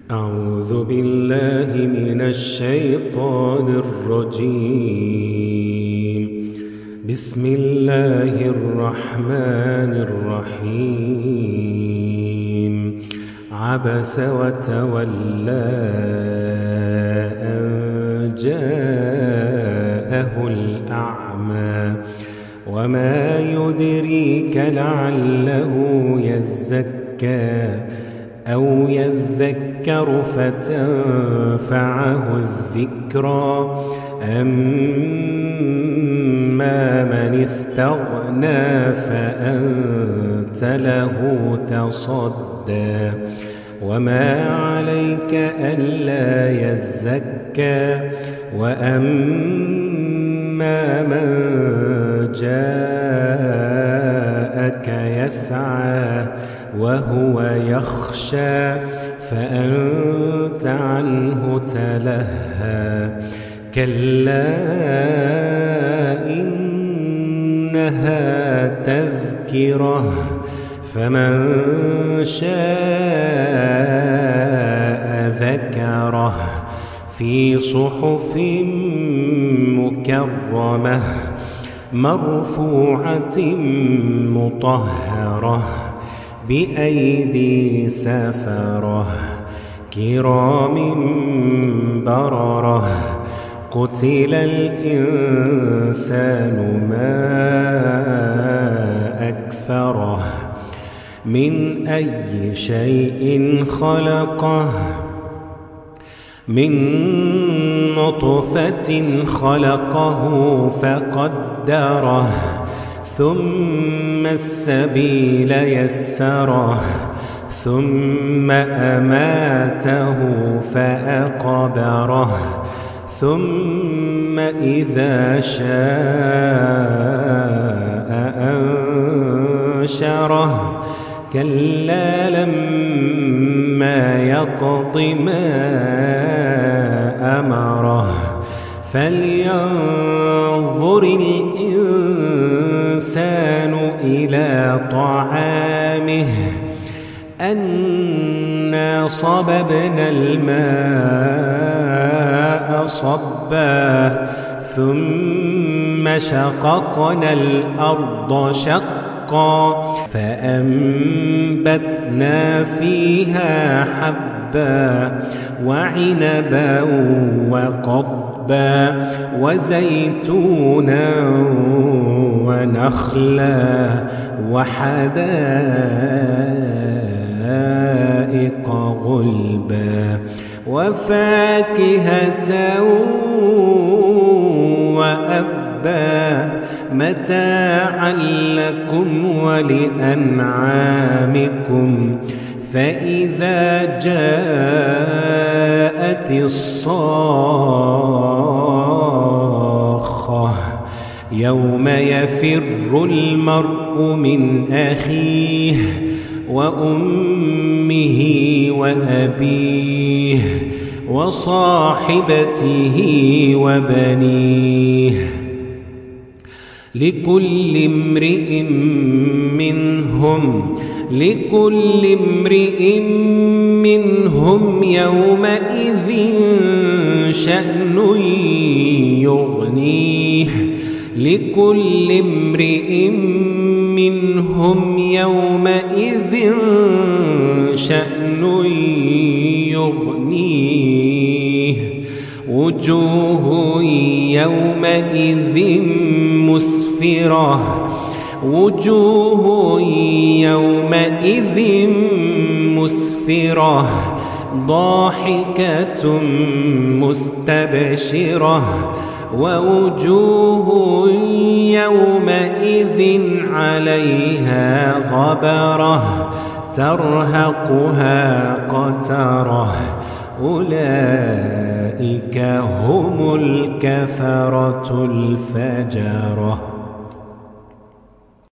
أعوذ بالله من الشيطان الرجيم. بسم الله الرحمن الرحيم. عبس وتولى أن جاءه الأعمى وما يدريك لعله يزكى أو يذكر فتنفعه الذكرى أما من استغنى فأنت له تصدى وما عليك ألا يزكى وأما من جاءك يسعى وهو يخشى فأنت عنه تلهى كلا إنها تذكرة فمن شاء ذكره في صحف مكرمة مرفوعة مطهرة بأيدي سفرة كرام بررة قتل الإنسان ما أكفره من أي شيء خلقه من نطفة خلقه فقدره ثم السبيل يسره ثم أماته فأقبره ثم إذا شاء أنشره كلا لما يقض ما أمره فلينظر الإنسان إلى طعامه أنا صببنا الماء صبا ثم شققنا الأرض شقا فأنبتنا فيها حبا وعنبا وقضبا وزيتونا ونخلا وحدائق غلبا وفاكهة وأبا متاعا لكم ولأنعامكم فإذا جاءت الصاخة يوم يفر المرء من أخيه وأمه وأبيه وصاحبته وبنيه لكل امرئ منهم يومئذ شأن يغنيه لكل امرئ منهم يومئذ شأن يغنيه وجوه يومئذ مسفرة وجوه يومئذ مسفرة ضاحكة مستبشرة ووجوه يومئذ عليها غبرة ترهقها قترة أولئك هم الكفرة الفجرة.